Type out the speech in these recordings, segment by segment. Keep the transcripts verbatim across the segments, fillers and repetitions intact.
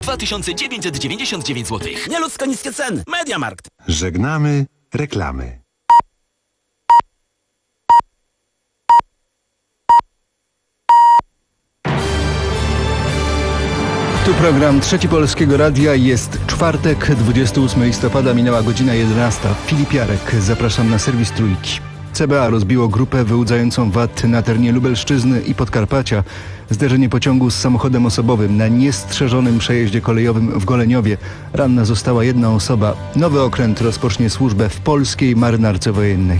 dwa tysiące dziewięćset dziewięćdziesiąt dziewięć złotych. Nieludzko niskie ceny. Mediamarkt. Żegnamy reklamy. Tu program Trzeci Polskiego Radia. Jest czwartek, dwudziestego ósmego listopada, minęła godzina jedenasta. Filip Jarek, zapraszam na serwis Trójki. C B A rozbiło grupę wyłudzającą V A T na terenie Lubelszczyzny i Podkarpacia. Zderzenie pociągu z samochodem osobowym na niestrzeżonym przejeździe kolejowym w Goleniowie. Ranna została jedna osoba. Nowy okręt rozpocznie służbę w polskiej marynarce wojennej.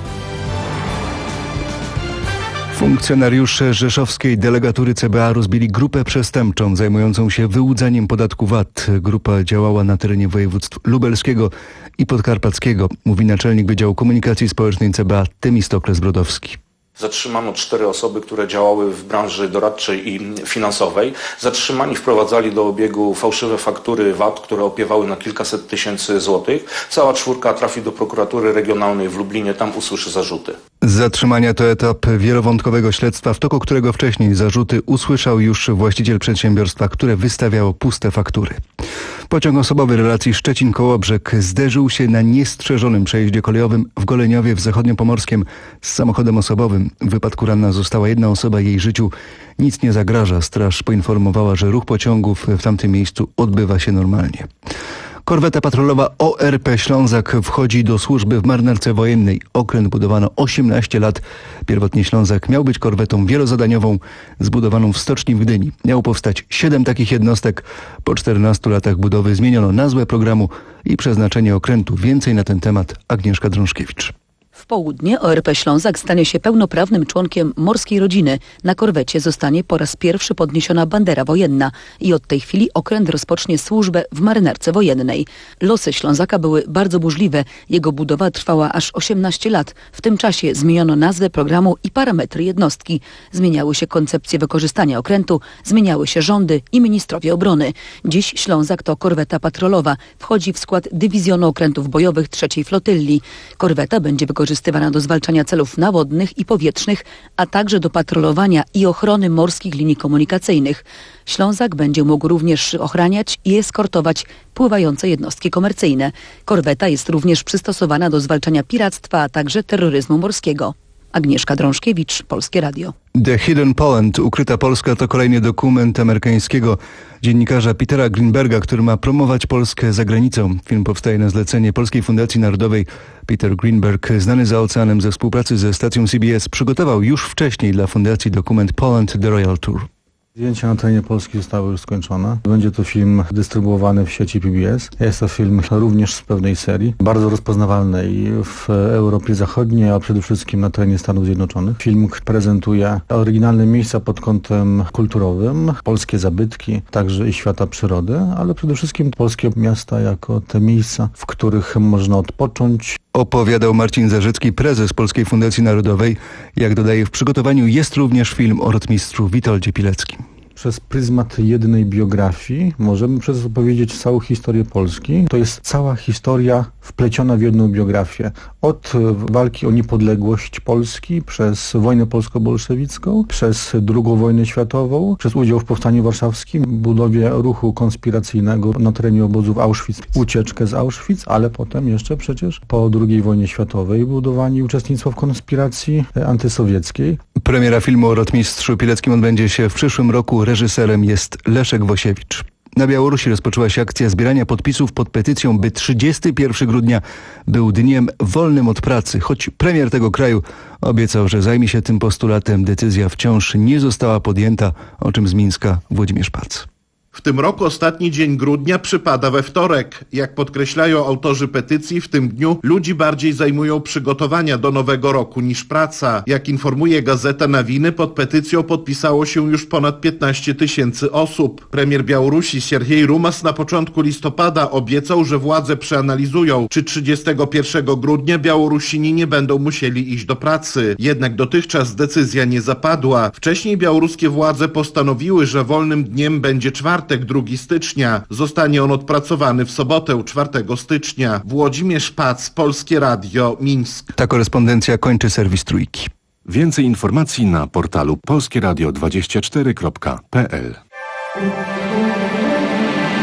Funkcjonariusze rzeszowskiej delegatury C B A rozbili grupę przestępczą zajmującą się wyłudzaniem podatku V A T. Grupa działała na terenie województw lubelskiego i podkarpackiego, mówi naczelnik Wydziału Komunikacji Społecznej C B A Temistokles Brodowski. Zatrzymano cztery osoby, które działały w branży doradczej i finansowej. Zatrzymani wprowadzali do obiegu fałszywe faktury V A T, które opiewały na kilkaset tysięcy złotych. Cała czwórka trafi do prokuratury regionalnej w Lublinie, tam usłyszy zarzuty. Zatrzymania to etap wielowątkowego śledztwa, w toku którego wcześniej zarzuty usłyszał już właściciel przedsiębiorstwa, które wystawiało puste faktury. Pociąg osobowy relacji Szczecin-Kołobrzeg zderzył się na niestrzeżonym przejeździe kolejowym w Goleniowie w Zachodniopomorskiem z samochodem osobowym. W wypadku ranna została jedna osoba, jej życiu nic nie zagraża. Straż poinformowała, że ruch pociągów w tamtym miejscu odbywa się normalnie. Korweta patrolowa O R P Ślązak wchodzi do służby w marynarce wojennej. Okręt budowano osiemnaście lat. Pierwotnie Ślązak miał być korwetą wielozadaniową zbudowaną w stoczni w Gdyni. Miało powstać siedem takich jednostek. Po czternastu latach budowy zmieniono nazwę programu i przeznaczenie okrętu. Więcej na ten temat Agnieszka Drążkiewicz. W południe O R P Ślązak stanie się pełnoprawnym członkiem morskiej rodziny. Na korwecie zostanie po raz pierwszy podniesiona bandera wojenna i od tej chwili okręt rozpocznie służbę w marynarce wojennej. Losy Ślązaka były bardzo burzliwe. Jego budowa trwała aż osiemnaście lat. W tym czasie zmieniono nazwę programu i parametry jednostki. Zmieniały się koncepcje wykorzystania okrętu, zmieniały się rządy i ministrowie obrony. Dziś Ślązak to korweta patrolowa. Wchodzi w skład dywizjonu okrętów bojowych trzeciej Flotylli. Korweta będzie wykorzystywana wykorzystywana do zwalczania celów nawodnych i powietrznych, a także do patrolowania i ochrony morskich linii komunikacyjnych. Ślązak będzie mógł również ochraniać i eskortować pływające jednostki komercyjne. Korweta jest również przystosowana do zwalczania piractwa, a także terroryzmu morskiego. Agnieszka Drążkiewicz, Polskie Radio. The Hidden Poland, Ukryta Polska, to kolejny dokument amerykańskiego dziennikarza Petera Greenberga, który ma promować Polskę za granicą. Film powstaje na zlecenie Polskiej Fundacji Narodowej. Peter Greenberg, znany za oceanem ze współpracy ze stacją C B S, przygotował już wcześniej dla fundacji dokument Poland The Royal Tour. Zdjęcia na terenie Polski zostały już skończone. Będzie to film dystrybuowany w sieci P B S. Jest to film również z pewnej serii, bardzo rozpoznawalnej w Europie Zachodniej, a przede wszystkim na terenie Stanów Zjednoczonych. Film prezentuje oryginalne miejsca pod kątem kulturowym, polskie zabytki, także i świata przyrody, ale przede wszystkim polskie miasta jako te miejsca, w których można odpocząć. Opowiadał Marcin Zarzycki, prezes Polskiej Fundacji Narodowej. Jak dodaje, w przygotowaniu jest również film o rotmistrzu Witoldzie Pileckim. Przez pryzmat jednej biografii możemy przez to powiedzieć całą historię Polski. To jest cała historia wpleciona w jedną biografię. Od walki o niepodległość Polski, przez wojnę polsko-bolszewicką, przez drugą wojnę światową, przez udział w Powstaniu Warszawskim, budowie ruchu konspiracyjnego na terenie obozów Auschwitz, ucieczkę z Auschwitz, ale potem jeszcze przecież po drugiej wojnie światowej budowanie i uczestnictwo w konspiracji antysowieckiej. Premiera filmu o rotmistrzu Pileckim odbędzie się w przyszłym roku. Reżyserem jest Leszek Wosiewicz. Na Białorusi rozpoczęła się akcja zbierania podpisów pod petycją, by trzydziestego pierwszego grudnia był dniem wolnym od pracy. Choć premier tego kraju obiecał, że zajmie się tym postulatem, decyzja wciąż nie została podjęta, o czym z Mińska Włodzimierz Pac. W tym roku ostatni dzień grudnia przypada we wtorek. Jak podkreślają autorzy petycji, w tym dniu ludzi bardziej zajmują przygotowania do nowego roku niż praca. Jak informuje Gazeta Nawiny, pod petycją podpisało się już ponad piętnaście tysięcy osób. Premier Białorusi Sierhiej Rumas na początku listopada obiecał, że władze przeanalizują, czy trzydziestego pierwszego grudnia Białorusini nie będą musieli iść do pracy. Jednak dotychczas decyzja nie zapadła. Wcześniej białoruskie władze postanowiły, że wolnym dniem będzie czwartek, drugiego stycznia. Zostanie on odpracowany w sobotę, czwartego stycznia. Włodzimierz Pac, Polskie Radio, Mińsk. Ta korespondencja kończy serwis Trójki. Więcej informacji na portalu polskieradio dwadzieścia cztery kropka p l.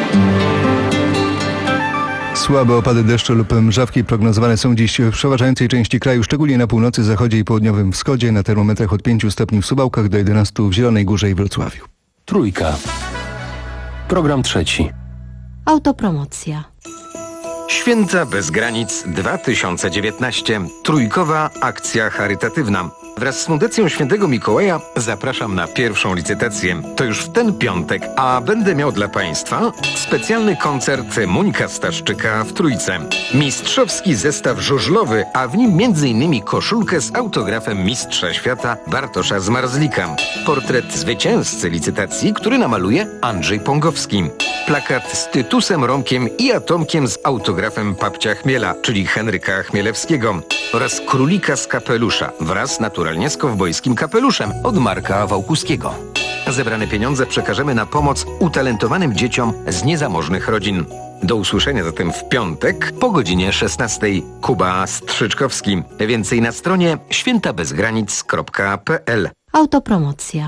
Słabe opady deszczu lub mrzawki prognozowane są dziś w przeważającej części kraju, szczególnie na północy, zachodzie i południowym wschodzie. Na termometrach od pięciu stopni w Suwałkach do jedenastu w Zielonej Górze i Wrocławiu. Trójka. Program trzeci. Autopromocja. Święta bez granic dwa tysiące dziewiętnaście. Trójkowa akcja charytatywna. Wraz z Fundacją Świętego Mikołaja zapraszam na pierwszą licytację. To już w ten piątek, a będę miał dla Państwa specjalny koncert Muńka Staszczyka w Trójce. Mistrzowski zestaw żużlowy, a w nim między innymi koszulkę z autografem mistrza świata Bartosza Zmarzlika. Portret zwycięzcy licytacji, który namaluje Andrzej Pongowski. Plakat z Tytusem Romkiem i Atomkiem z autografem Papcia Chmiela, czyli Henryka Chmielewskiego. Oraz królika z kapelusza wraz naturalnie z kowbojskim kapeluszem od Marka Wałkuskiego. Zebrane pieniądze przekażemy na pomoc utalentowanym dzieciom z niezamożnych rodzin. Do usłyszenia zatem w piątek po godzinie szesnastej. Kuba Strzyczkowski. Więcej na stronie świętabezgranic kropka pe el. Autopromocja.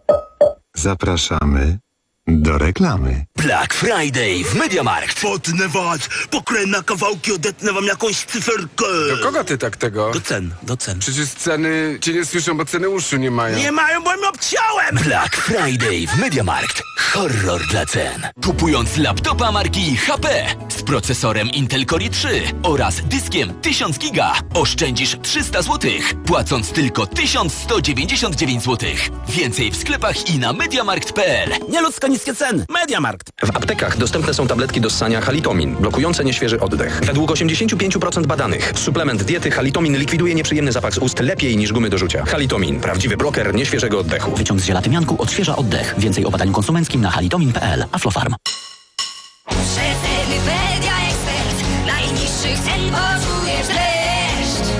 Zapraszamy do reklamy. Black Friday w MediaMarkt. Potnę was, pokręcę na kawałki, odetnę wam jakąś cyferkę. Do kogo ty tak tego? Do cen, do cen. Przecież ceny cię nie słyszą, bo ceny uszu nie mają. Nie mają, bo im obciąłem! Black Friday w MediaMarkt. Horror dla cen. Kupując laptopa marki H P z procesorem Intel Core i trzy oraz dyskiem tysiąc giga oszczędzisz trzysta złotych, płacąc tylko tysiąc sto dziewięćdziesiąt dziewięć złotych. Więcej w sklepach i na mediamarkt kropka pe el. Nieludzko niskie ceny. MediaMarkt. W aptekach dostępne są tabletki do ssania Halitomin, blokujące nieświeży oddech. Według osiemdziesiąt pięć procent badanych suplement diety Halitomin likwiduje nieprzyjemny zapach z ust lepiej niż gumy do rzucia. Halitomin, prawdziwy bloker nieświeżego oddechu. Wyciąg z ziela tymianku odświeża oddech. Więcej o badaniu konsumenckim na halitomin kropka pe el. Aflofarm. Przeceny Media Expert. Najniższych cen poczujesz dreszcz.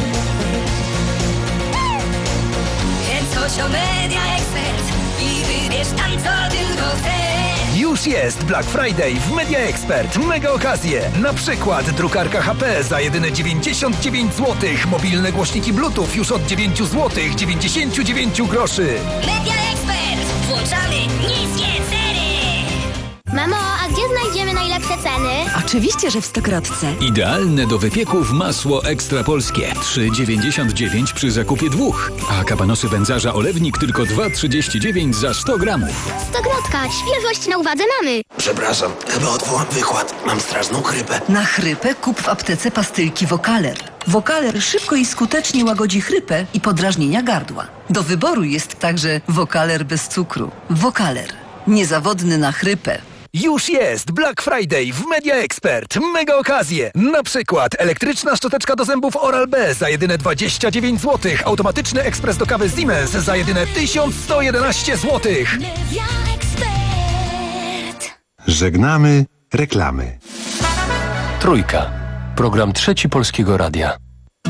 Kręcocio Media Expert i wybierz tam, co tylko chcesz. Już jest Black Friday w Media Expert. Mega okazje. Na przykład drukarka H P za jedyne dziewięćdziesiąt dziewięć złotych. Mobilne głośniki Bluetooth już od dziewięć złotych dziewięćdziesiąt dziewięć groszy. Media Expert. Włączamy niskie ceny. Mamo, a gdzie znajdziemy najlepsze ceny? Oczywiście, że w Stokrotce. Idealne do wypieków masło ekstra polskie. trzy dziewięćdziesiąt dziewięć przy zakupie dwóch. A kabanosy wędzarza olewnik tylko dwa trzydzieści dziewięć za sto gramów. Stokrotka, świeżość na uwadze mamy. Przepraszam, chyba odwołam wykład. Mam straszną chrypę. Na chrypę kup w aptece pastylki Wokaler. Wokaler szybko i skutecznie łagodzi chrypę i podrażnienia gardła. Do wyboru jest także Wokaler bez cukru. Wokaler. Niezawodny na chrypę. Już jest Black Friday w Media Expert. Mega okazje. Na przykład elektryczna szczoteczka do zębów Oral-B za jedyne dwadzieścia dziewięć złotych. Automatyczny ekspres do kawy Siemens za jedyne tysiąc sto jedenaście złotych. Media Expert. Żegnamy reklamy. Trójka. Program trzeci Polskiego Radia.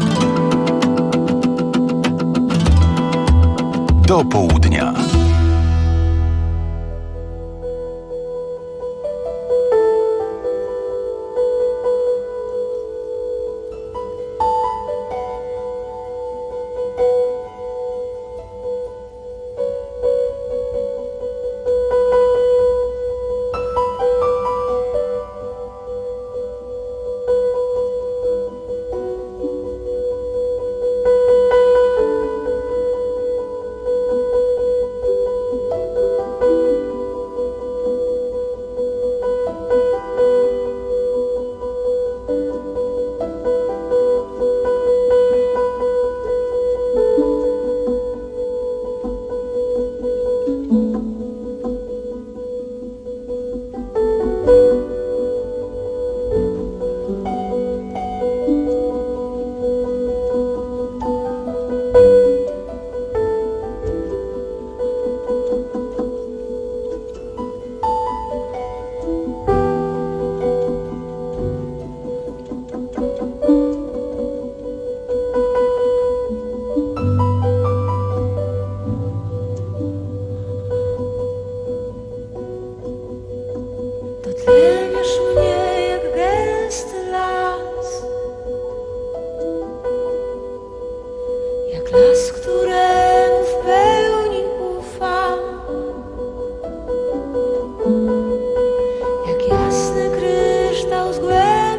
Do południa. Jak jasny kryształ z głębi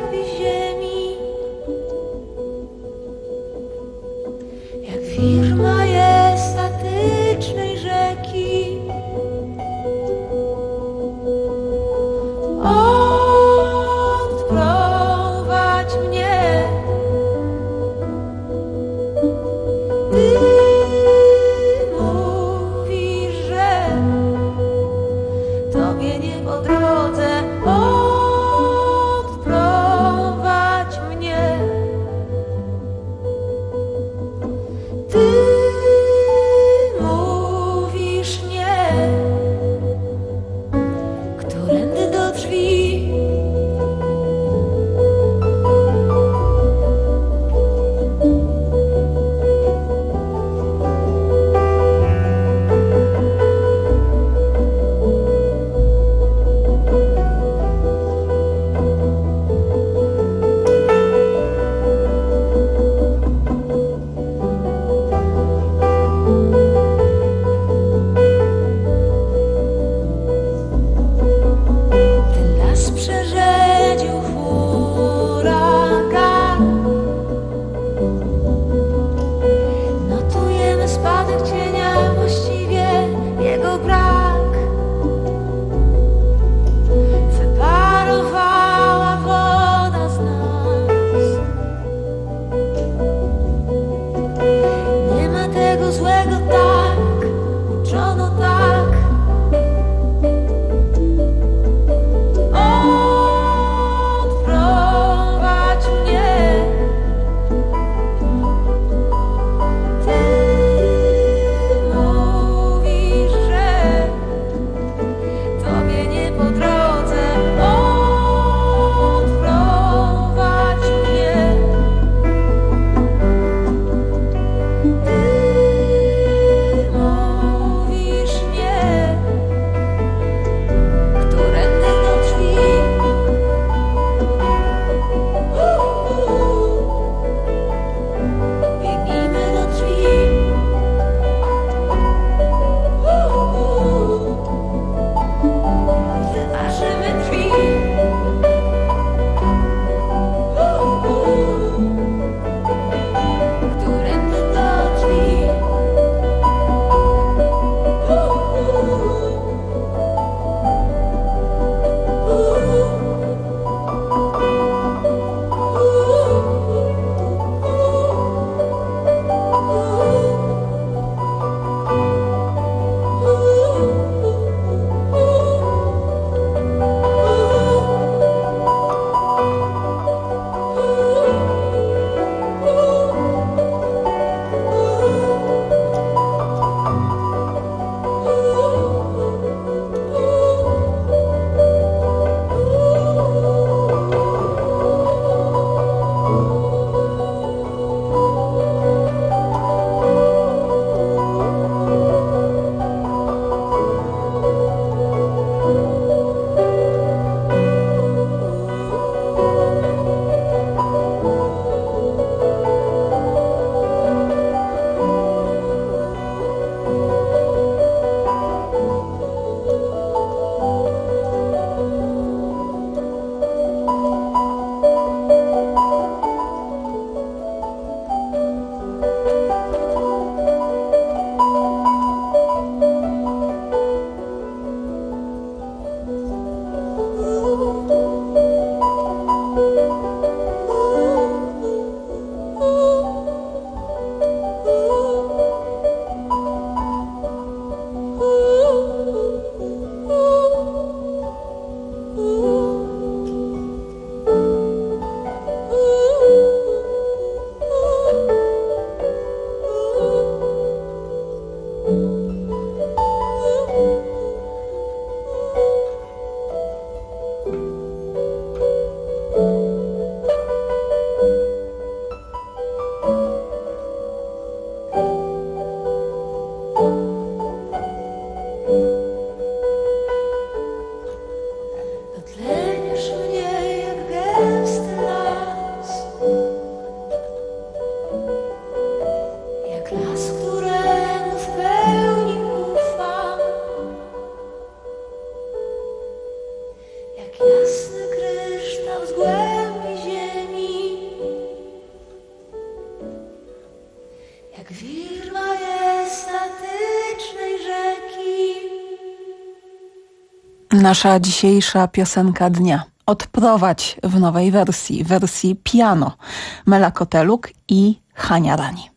Nasza dzisiejsza piosenka dnia. Odprowadź w nowej wersji, wersji piano. Mela Koteluk i Hania Rani.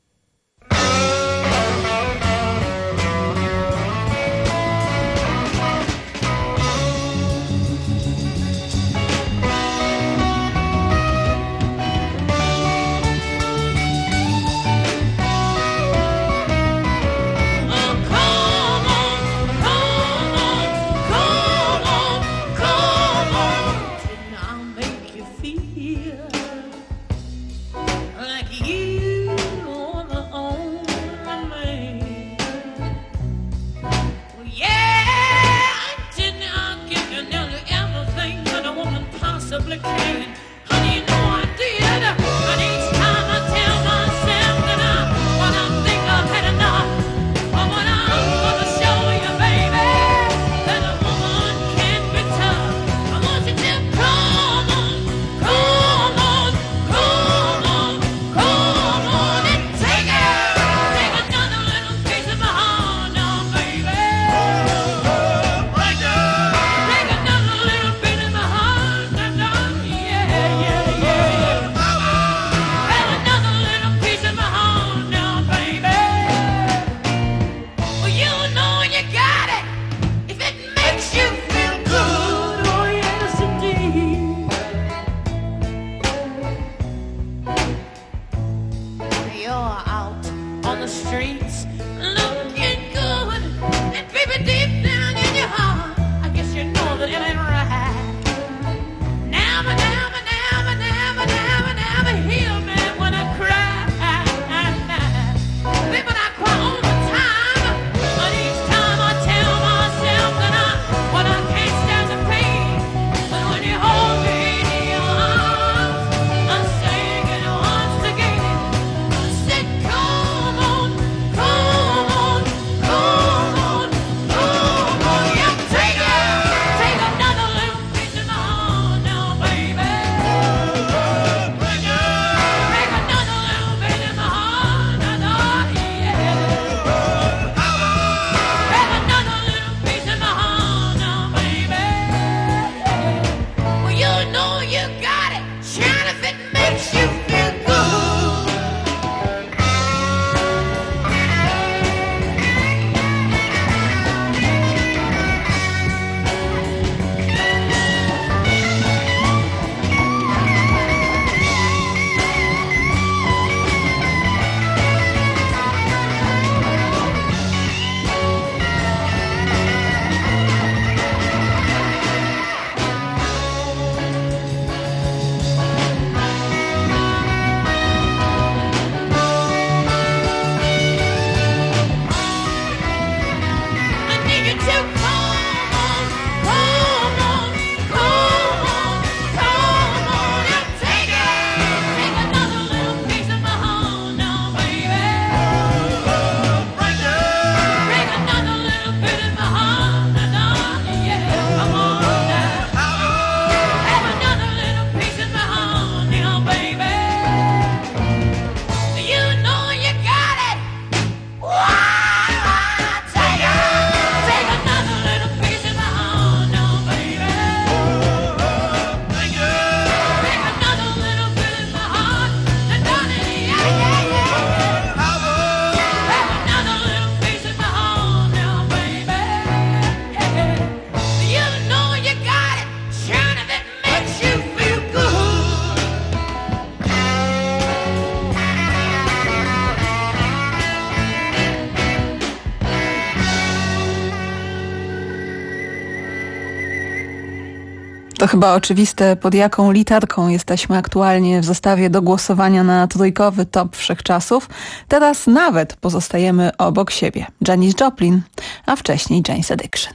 To chyba oczywiste, pod jaką literką jesteśmy aktualnie w zestawie do głosowania na trójkowy top wszechczasów. Teraz nawet pozostajemy obok siebie. Janis Joplin, a wcześniej Jane's Addiction.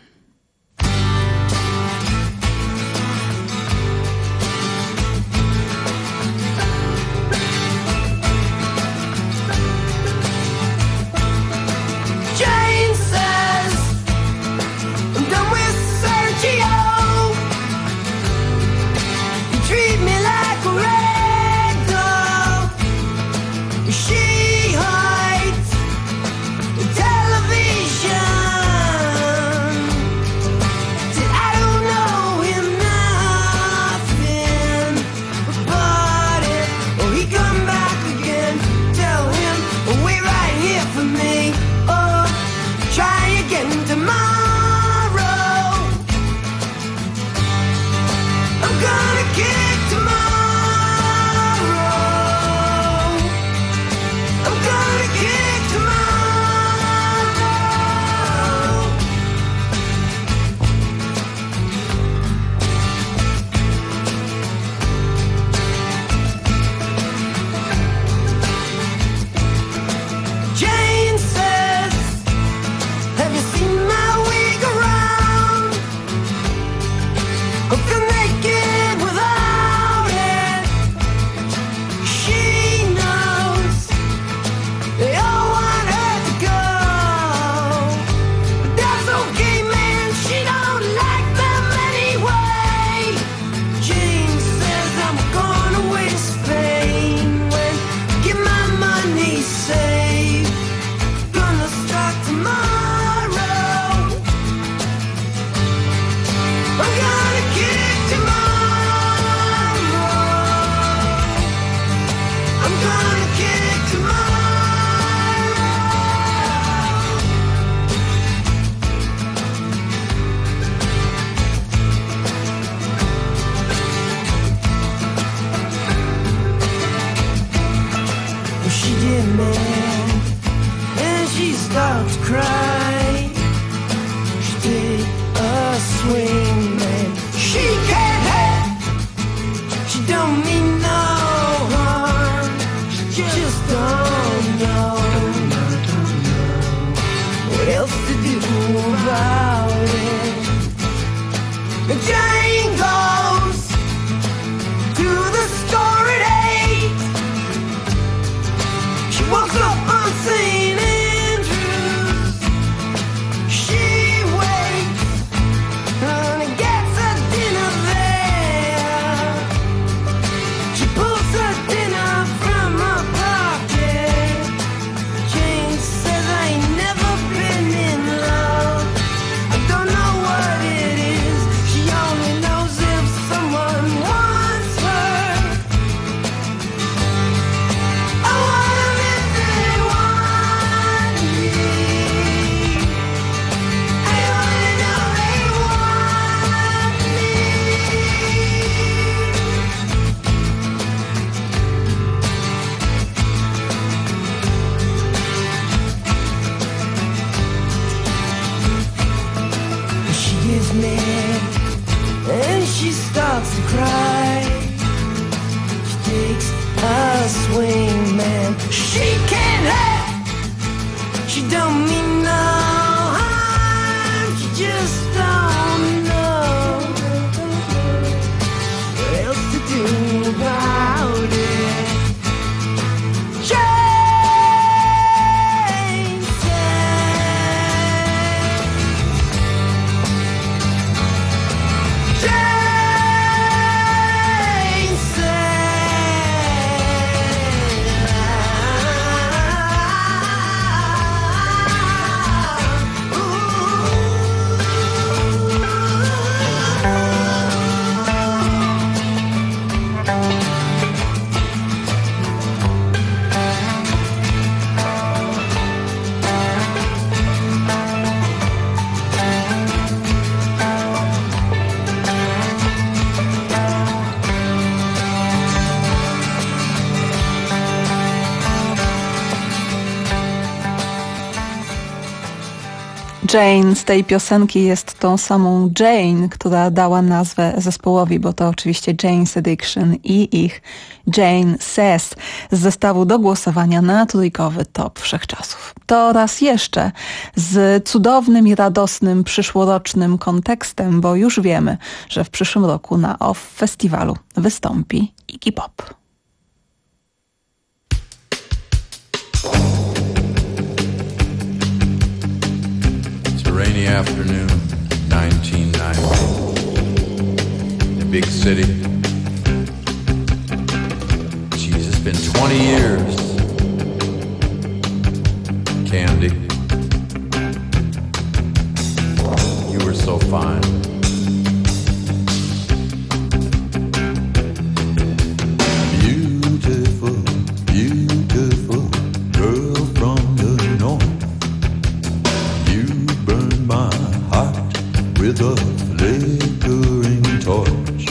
She hides the television. she starts to cry. She takes a swing, man. She can't help. She don't mean no harm. She just don't know what else to do about it. Jane z tej piosenki jest tą samą Jane, która dała nazwę zespołowi, bo to oczywiście Jane's Addiction i ich Jane Says z zestawu do głosowania na trójkowy top wszechczasów. To raz jeszcze z cudownym i radosnym przyszłorocznym kontekstem, bo już wiemy, że w przyszłym roku na O F F Festiwalu wystąpi Iggy Pop. Rainy afternoon, nineteen ninety. The big city. Jeez, it's been twenty years. Candy, you were so fine. Beautiful, beautiful girl from the north. My heart with a flickering torch.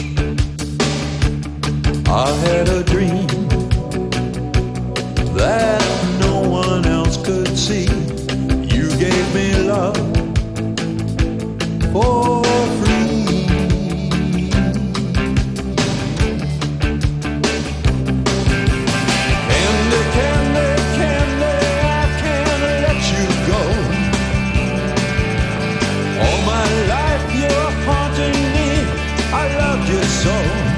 I had a dream that no one else could see. You gave me love for free. Candy, candy, candy, I can't let you go. All my life you're haunting me, I love you so.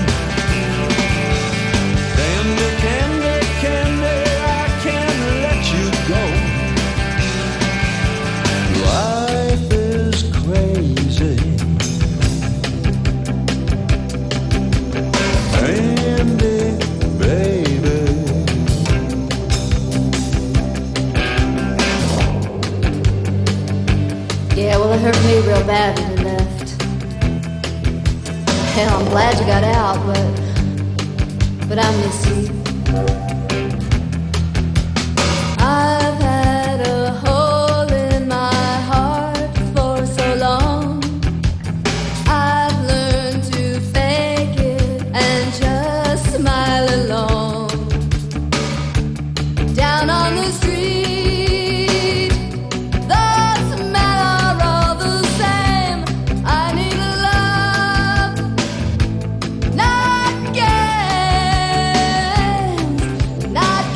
Candy, candy, candy, I can't let you go. Life is crazy. Candy, baby. Yeah, well, it hurt me real bad when you left. Hell, I'm glad you got out, but but I miss you. I've had a hole in my heart for so long. I've learned to fake it and just smile along. Down on the street, the smell are all the same. I need love, not games, not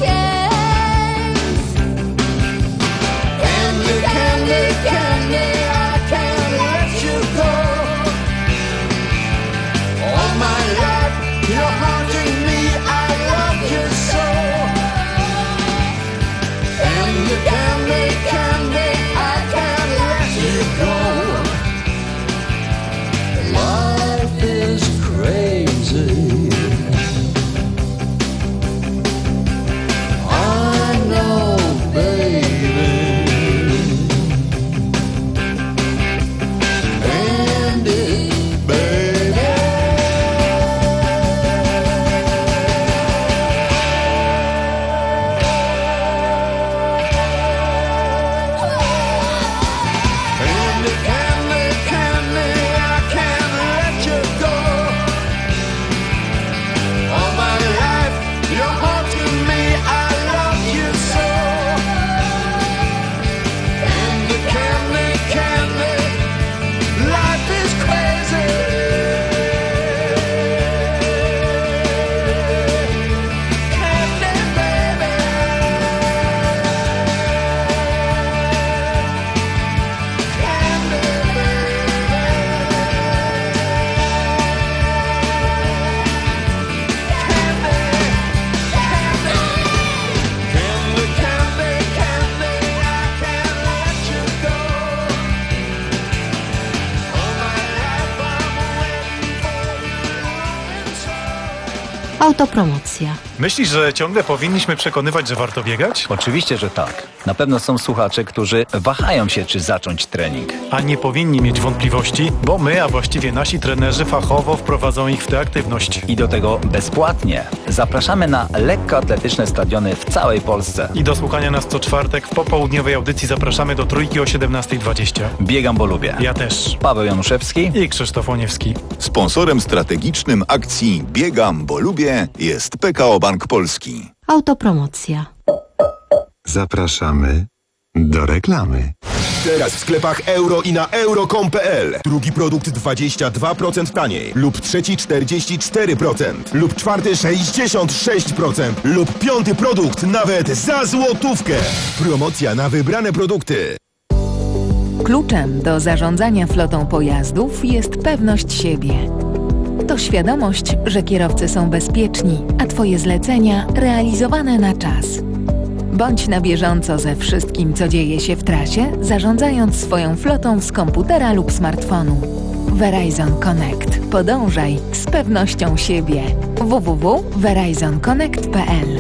Autopromocja. Myślisz, że ciągle powinniśmy przekonywać, że warto biegać? Oczywiście, że tak. Na pewno są słuchacze, którzy wahają się, czy zacząć trening. A nie powinni mieć wątpliwości, bo my, a właściwie nasi trenerzy fachowo wprowadzą ich w tę aktywność. I do tego bezpłatnie. Zapraszamy na lekkoatletyczne stadiony w całej Polsce. I do słuchania nas co czwartek w popołudniowej audycji zapraszamy do Trójki o siedemnasta dwadzieścia. Biegam, bo lubię. Ja też. Paweł Januszewski i Krzysztof Łoniewski. Sponsorem strategicznym akcji Biegam, bo lubię jest P K O Bank Polski. Autopromocja. Zapraszamy do reklamy. Teraz w sklepach euro i na euro kropka com kropka p l. Drugi produkt dwadzieścia dwa procent taniej. Lub trzeci czterdzieści cztery procent. Lub czwarty sześćdziesiąt sześć procent. Lub piąty produkt nawet za złotówkę. Promocja na wybrane produkty. Kluczem do zarządzania flotą pojazdów jest pewność siebie. To świadomość, że kierowcy są bezpieczni, a Twoje zlecenia realizowane na czas. Bądź na bieżąco ze wszystkim, co dzieje się w trasie, zarządzając swoją flotą z komputera lub smartfonu. Verizon Connect. Podążaj z pewnością siebie. w w w kropka verizon connect kropka p l.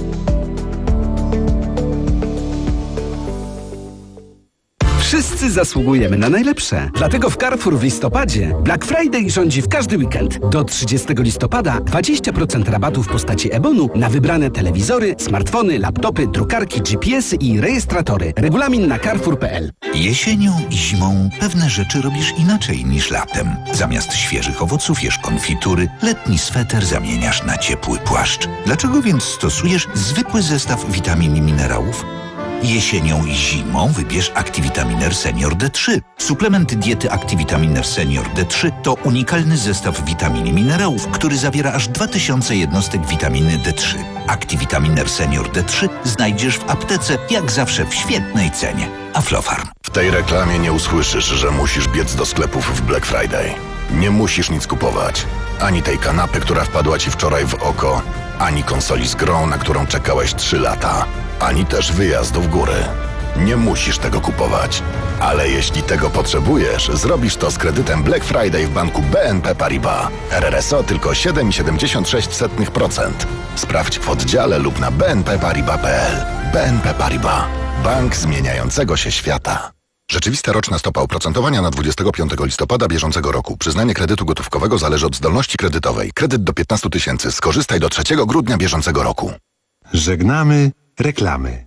Wszyscy zasługujemy na najlepsze. Dlatego w Carrefour w listopadzie Black Friday rządzi w każdy weekend. Do trzydziestego listopada dwadzieścia procent rabatu w postaci e-bonu na wybrane telewizory, smartfony, laptopy, drukarki, G P S y i rejestratory. Regulamin na carrefour kropka p l. Jesienią i zimą pewne rzeczy robisz inaczej niż latem. Zamiast świeżych owoców jesz konfitury, letni sweter zamieniasz na ciepły płaszcz. Dlaczego więc stosujesz zwykły zestaw witamin i minerałów? Jesienią i zimą wybierz Activitaminer Senior D trzy. Suplement diety Activitaminer Senior D trzy to unikalny zestaw witamin i minerałów, który zawiera aż dwa tysiące jednostek witaminy D trzy. Activitaminer Senior D trzy znajdziesz w aptece, jak zawsze w świetnej cenie. Aflofarm. W tej reklamie nie usłyszysz, że musisz biec do sklepów w Black Friday. Nie musisz nic kupować. Ani tej kanapy, która wpadła ci wczoraj w oko, ani konsoli z grą, na którą czekałeś trzy lata, ani też wyjazdu w góry. Nie musisz tego kupować. Ale jeśli tego potrzebujesz, zrobisz to z kredytem Black Friday w banku B N P Paribas. R R S O tylko siedem przecinek siedemdziesiąt sześć procent. Sprawdź w oddziale lub na b n p paribas kropka p l. B N P Paribas. Bank zmieniającego się świata. Rzeczywista roczna stopa oprocentowania na dwudziestego piątego listopada bieżącego roku. Przyznanie kredytu gotówkowego zależy od zdolności kredytowej. Kredyt do piętnastu tysięcy. Skorzystaj do trzeciego grudnia bieżącego roku. Żegnamy reklamy.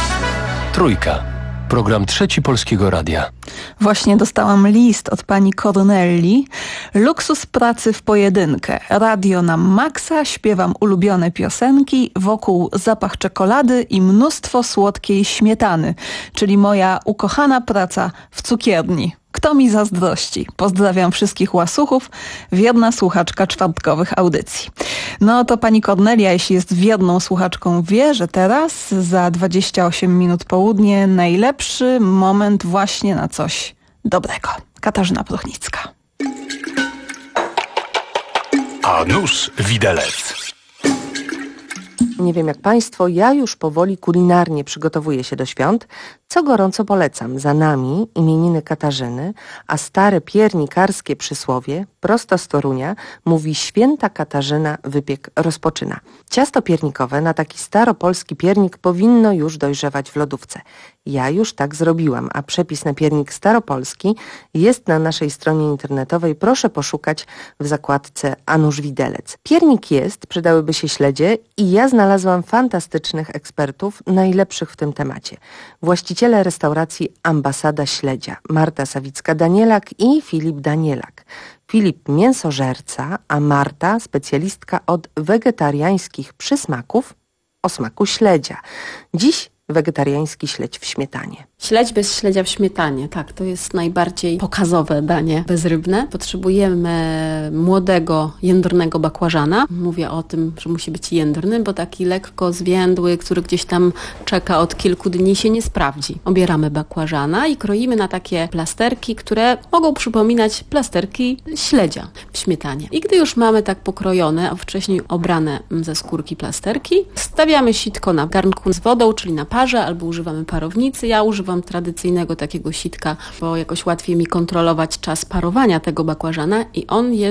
Trójka. Program Trzeci Polskiego Radia. Właśnie dostałam list od pani Cornelli. Luksus pracy w pojedynkę. Radio na maksa, śpiewam ulubione piosenki, wokół zapach czekolady i mnóstwo słodkiej śmietany, czyli moja ukochana praca w cukierni. Kto mi zazdrości? Pozdrawiam wszystkich łasuchów, wierna słuchaczka czwartkowych audycji. No to pani Kornelia, jeśli jest wierną słuchaczką, wie, że teraz za dwadzieścia osiem minut południe najlepszy moment właśnie na coś dobrego. Katarzyna Pruchnicka. A nuż widelec. Nie wiem jak Państwo, ja już powoli kulinarnie przygotowuję się do świąt, co gorąco polecam. Za nami imieniny Katarzyny, a stare piernikarskie przysłowie, prosto z Torunia, mówi święta Katarzyna wypiek rozpoczyna. Ciasto piernikowe na taki staropolski piernik powinno już dojrzewać w lodówce. Ja już tak zrobiłam, a przepis na piernik staropolski jest na naszej stronie internetowej. Proszę poszukać w zakładce A nuż widelec. Piernik jest, przydałyby się śledzie i ja znalazłam fantastycznych ekspertów, najlepszych w tym temacie. Właściciele restauracji Ambasada Śledzia, Marta Sawicka-Danielak i Filip Danielak. Filip mięsożerca, a Marta specjalistka od wegetariańskich przysmaków o smaku śledzia. Dziś wegetariański śledź w śmietanie. Śledź bez śledzia w śmietanie, tak, to jest najbardziej pokazowe danie bezrybne. Potrzebujemy młodego, jędrnego bakłażana. Mówię o tym, że musi być jędrny, bo taki lekko zwiędły, który gdzieś tam czeka od kilku dni, się nie sprawdzi. Obieramy bakłażana i kroimy na takie plasterki, które mogą przypominać plasterki śledzia w śmietanie. I gdy już mamy tak pokrojone, a wcześniej obrane ze skórki plasterki, stawiamy sitko na garnku z wodą, czyli na parze, albo używamy parownicy. Ja używam tradycyjnego takiego sitka, bo jakoś łatwiej mi kontrolować czas parowania tego bakłażana i on jest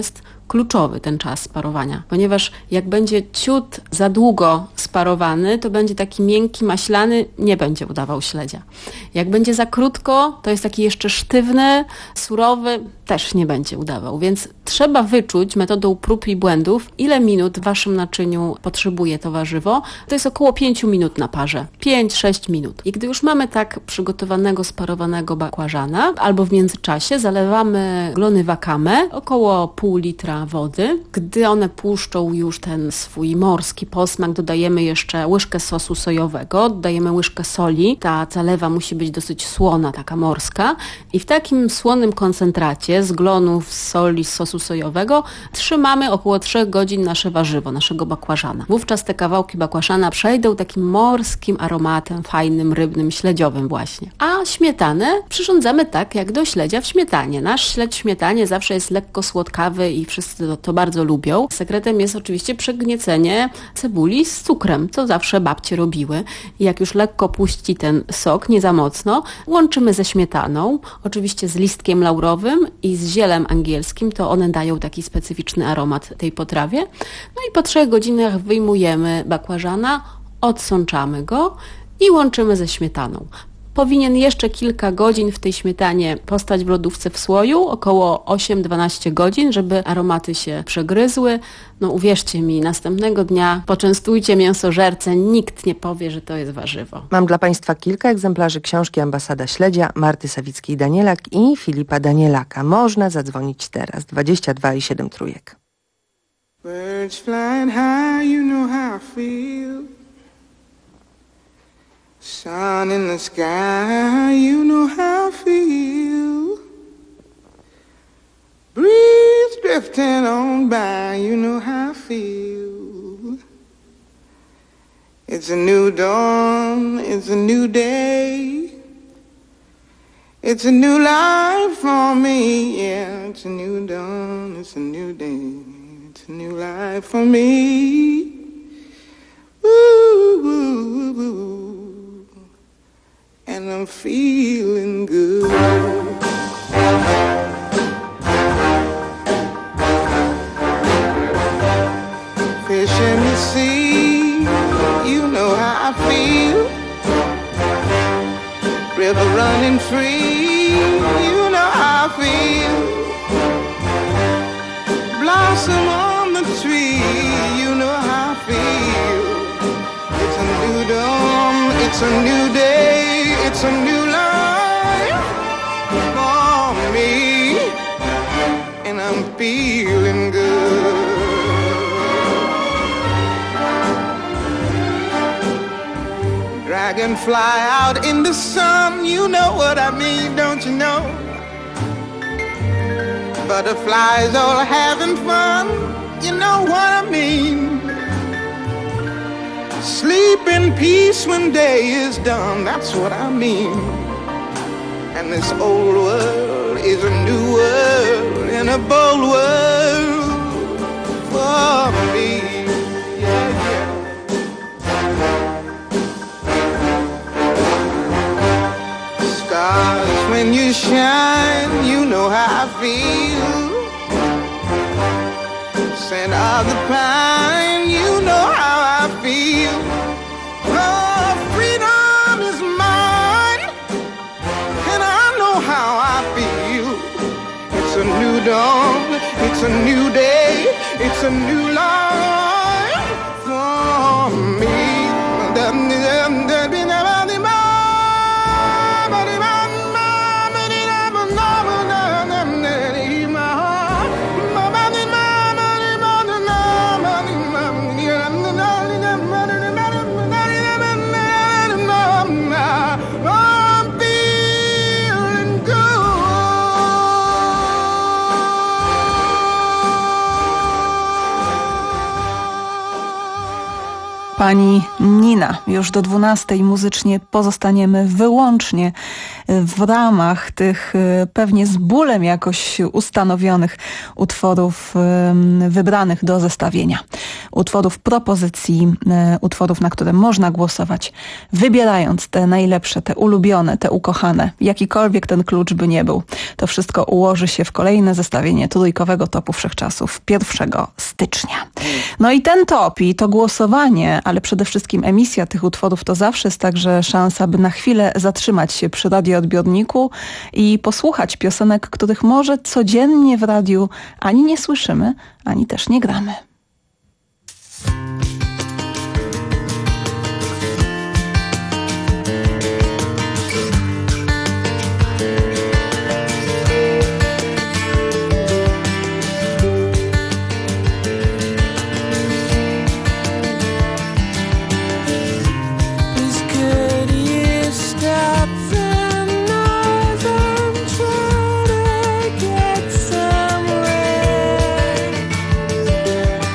kluczowy, ten czas sparowania, ponieważ jak będzie ciut za długo sparowany, to będzie taki miękki, maślany, nie będzie udawał śledzia. Jak będzie za krótko, to jest taki jeszcze sztywny, surowy, też nie będzie udawał. Więc trzeba wyczuć metodą prób i błędów, ile minut w waszym naczyniu potrzebuje to warzywo. To jest około pięć minut na parze. pięć sześć minut. I gdy już mamy tak przygotowanego, sparowanego bakłażana, albo w międzyczasie zalewamy glony wakame, około pół litra wody. Gdy one puszczą już ten swój morski posmak, dodajemy jeszcze łyżkę sosu sojowego, dodajemy łyżkę soli. Ta zalewa musi być dosyć słona, taka morska. I w takim słonym koncentracie z glonów, z soli, z sosu sojowego trzymamy około trzech godzin nasze warzywo, naszego bakłażana. Wówczas te kawałki bakłażana przejdą takim morskim aromatem, fajnym, rybnym, śledziowym właśnie. A śmietanę przyrządzamy tak, jak do śledzia w śmietanie. Nasz śledź w śmietanie zawsze jest lekko słodkawy i wszyscy to, to bardzo lubią. Sekretem jest oczywiście przegniecenie cebuli z cukrem, co zawsze babcie robiły. I jak już lekko puści ten sok, nie za mocno, łączymy ze śmietaną, oczywiście z listkiem laurowym i z zielem angielskim, to one dają taki specyficzny aromat tej potrawie. No i po trzech godzinach wyjmujemy bakłażana, odsączamy go i łączymy ze śmietaną. Powinien jeszcze kilka godzin w tej śmietanie postać w lodówce w słoju, około osiem dwanaście godzin, żeby aromaty się przegryzły. No uwierzcie mi, następnego dnia poczęstujcie mięsożercę, nikt nie powie, że to jest warzywo. Mam dla Państwa kilka egzemplarzy książki Ambasada Śledzia Marty Sawickiej-Danielak i Filipa Danielaka. Można zadzwonić teraz, dwadzieścia dwa i siedem trójek. Birds flying high, you know how I feel. Sun in the sky, you know how I feel. Breeze drifting on by, you know how I feel. It's a new dawn, it's a new day. It's a new life for me, yeah. It's a new dawn, it's a new day. It's a new life for me. Ooh, ooh, ooh, ooh. And I'm feeling good. Fish in the sea, you know how I feel. River running free, you know how I feel. Blossom on the tree, you know how I feel. It's a new dawn, it's a new day. It's a new life for me, and I'm feeling good. Dragonfly out in the sun, you know what I mean, don't you know? Butterflies all having fun, you know what I mean? Sleep in peace when day is done, that's what I mean. And this old world is a new world, and a bold world for me. Yeah, yeah. Stars, when you shine, you know how I feel. Scent of the pine, you know how I feel. Oh, freedom is mine, and I know how I feel. It's a new dawn, it's a new day, it's a new life for me. Pani Nina. Już do dwunastej muzycznie pozostaniemy wyłącznie w ramach tych pewnie z bólem jakoś ustanowionych utworów wybranych do zestawienia. utworów propozycji, e, utworów, na które można głosować, wybierając te najlepsze, te ulubione, te ukochane, jakikolwiek ten klucz by nie był. To wszystko ułoży się w kolejne zestawienie trójkowego topu wszechczasów pierwszego stycznia. No i ten top i to głosowanie, ale przede wszystkim emisja tych utworów to zawsze jest także szansa, by na chwilę zatrzymać się przy radioodbiorniku i posłuchać piosenek, których może codziennie w radiu ani nie słyszymy, ani też nie gramy. Somewhere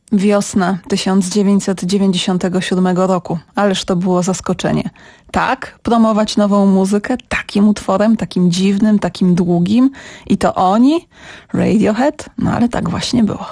Wiosna tysiąc dziewięćset dziewięćdziesiątego siódmego roku. Ależ to było zaskoczenie. Tak, promować nową muzykę takim utworem, takim dziwnym, takim długim. I to oni? Radiohead? No ale tak właśnie było.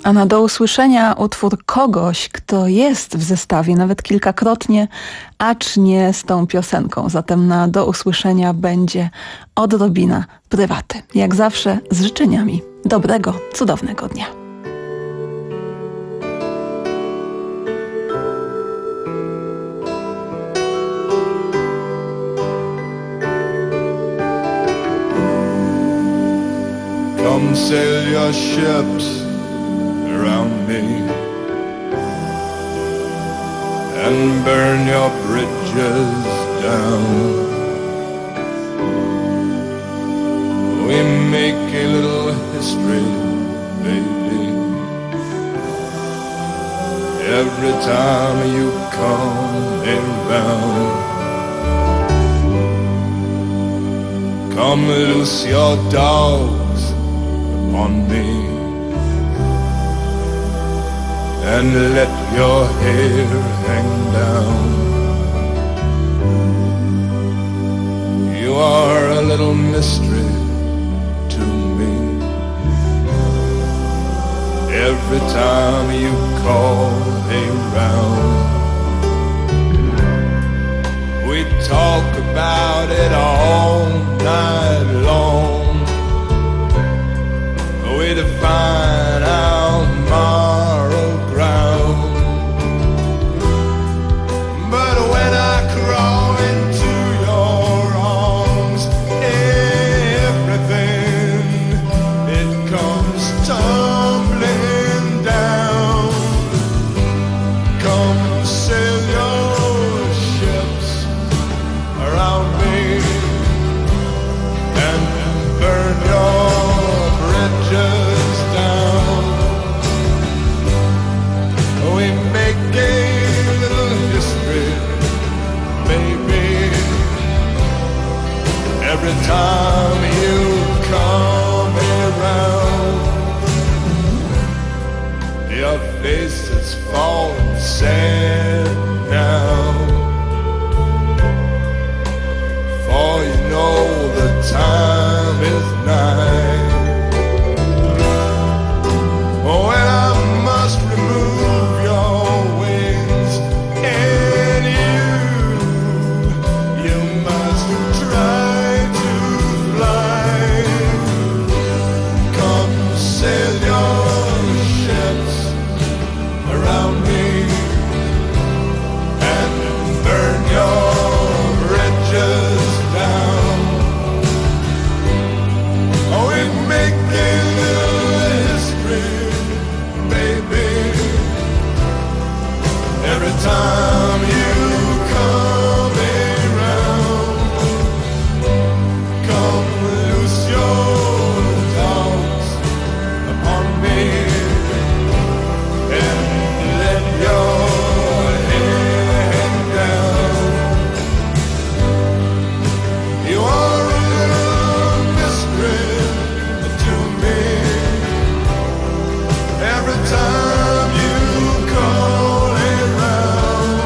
A na do usłyszenia utwór kogoś, kto jest w zestawie nawet kilkakrotnie, acz nie z tą piosenką. Zatem na do usłyszenia będzie odrobina prywaty. Jak zawsze z życzeniami dobrego, cudownego dnia. Come sail your ships around me and burn your bridges down. We make a little history, baby, every time you come around. Come loose your dogs upon me and let your hair hang down. You are a little mystery to me every time you call around. We talk about it all night long. We define our moral ground. But when I crawl into your arms, everything, it comes tumbling down. Come sail your ships around me and burn your bridges down. We make a little history, baby, every time you come around. Your face is falling sad now, for you know the time is nigh when I must remove your wings, and you, you must try to fly. Come sail your ships around me and burn your bridges down. Oh, we make a little history, baby, every time you come around. Come loose your dogs upon me and let your hair hang down. You are a little mystery to me every time you call around.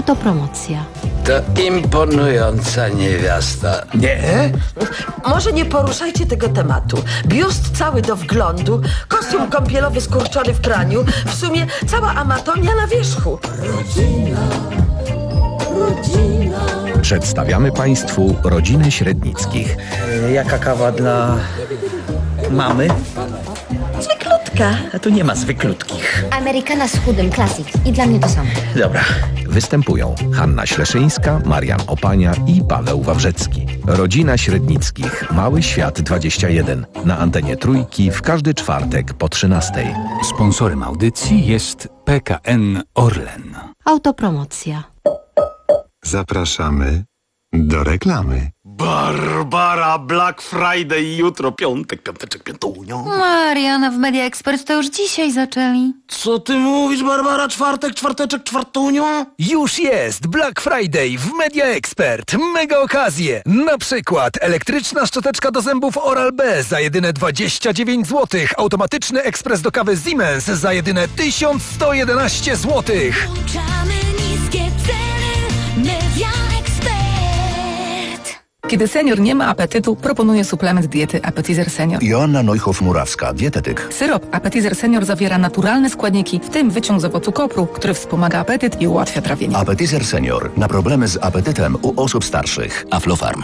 Autopromocja. To imponująca niewiasta. Nie? Może nie poruszajcie tego tematu. Biust cały do wglądu, kostium kąpielowy skurczony w praniu, w sumie cała amatonia na wierzchu. Rodzina, rodzina. Przedstawiamy Państwu rodzinę Średnickich. Jaka kawa dla mamy? Zwyklutka. A tu nie ma zwyklutkich. Amerykana z chudym, klasyk. I dla mnie to samo. Dobra. Występują Hanna Śleszyńska, Marian Opania i Paweł Wawrzecki. Rodzina Średnickich. Mały Świat dwadzieścia jeden. Na antenie Trójki w każdy czwartek po trzynastej. Sponsorem audycji jest P K N Orlen. Autopromocja. Zapraszamy do reklamy. Barbara, Black Friday, jutro piątek, piąteczek, piątunio. Mariana, w Media Expert to już dzisiaj zaczęli. Co ty mówisz, Barbara? Czwartek, czwarteczek, czwartunio? Już jest Black Friday w Media Expert. Mega okazje. Na przykład elektryczna szczoteczka do zębów Oral-B za jedyne dwadzieścia dziewięć złotych. Automatyczny ekspres do kawy Siemens za jedyne tysiąc sto jedenaście złotych. Włączamy niskie ceny. Media Expert. Kiedy senior nie ma apetytu, proponuję suplement diety Appetizer Senior. Joanna Neuchow-Murawska, dietetyk. Syrop Appetizer Senior zawiera naturalne składniki, w tym wyciąg z owocu kopru, który wspomaga apetyt i ułatwia trawienie. Appetizer Senior. Na problemy z apetytem u osób starszych. Aflofarm.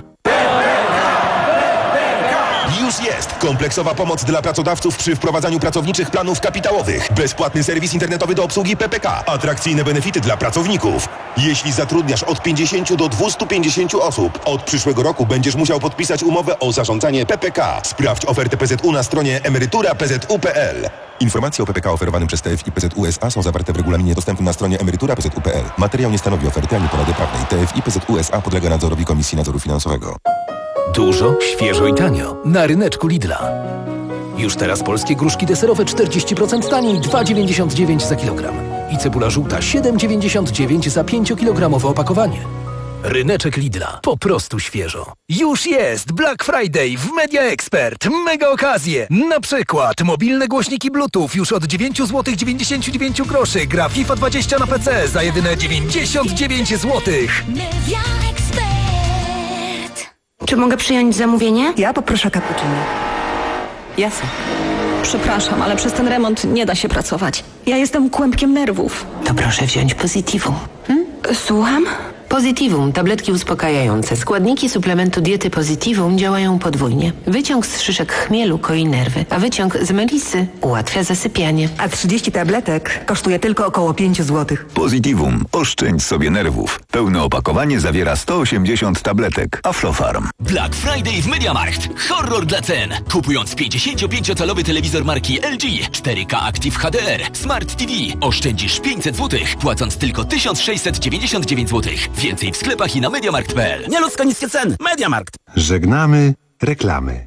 Już jest kompleksowa pomoc dla pracodawców przy wprowadzaniu pracowniczych planów kapitałowych. Bezpłatny serwis internetowy do obsługi P P K. Atrakcyjne benefity dla pracowników. Jeśli zatrudniasz od pięćdziesięciu do dwustu pięćdziesięciu osób, od przyszłego roku będziesz musiał podpisać umowę o zarządzanie P P K. Sprawdź ofertę P Z U na stronie emerytura p z u kropka p l. Informacje o P P K oferowanym przez T F I P Z U S A są zawarte w regulaminie dostępnym na stronie emerytura p z u kropka p l. Materiał nie stanowi oferty ani porady prawnej. T F I P Z U S A podlega nadzorowi Komisji Nadzoru Finansowego. Dużo, świeżo i tanio. Na ryneczku Lidla. Już teraz polskie gruszki deserowe czterdzieści procent taniej, dwa dziewięćdziesiąt dziewięć za kilogram. I cebula żółta siedem dziewięćdziesiąt dziewięć za pięciokilogramowe opakowanie. Ryneczek Lidla. Po prostu świeżo. Już jest Black Friday w Media Expert. Mega okazje. Na przykład mobilne głośniki Bluetooth już od dziewięć złotych dziewięćdziesiąt dziewięć groszy. Gra FIFA dwadzieścia na P C za jedyne dziewięćdziesiąt dziewięć złotych. Media Expert. Czy mogę przyjąć zamówienie? Ja poproszę cappuccino. Jasne. Przepraszam, ale przez ten remont nie da się pracować. Ja jestem kłębkiem nerwów. To proszę wziąć Positivum. Hmm? Słucham? Positivum, tabletki uspokajające. Składniki suplementu diety Positivum działają podwójnie. Wyciąg z szyszek chmielu koi nerwy, a wyciąg z melisy ułatwia zasypianie. A trzydzieści tabletek kosztuje tylko około pięć złotych. Positivum. Oszczędź sobie nerwów. Pełne opakowanie zawiera sto osiemdziesiąt tabletek. Aflofarm. Black Friday w MediaMarkt. Horror dla cen. Kupując pięćdziesięciopięciocalowy telewizor marki L G cztery K Active H D R Smart T V oszczędzisz pięćset złotych, płacąc tylko tysiąc sześćset dziewięćdziesiąt dziewięć złotych. Więcej w sklepach i na mediamarkt kropka p l. Nieludzko niskie ceny. MediaMarkt. Żegnamy reklamy.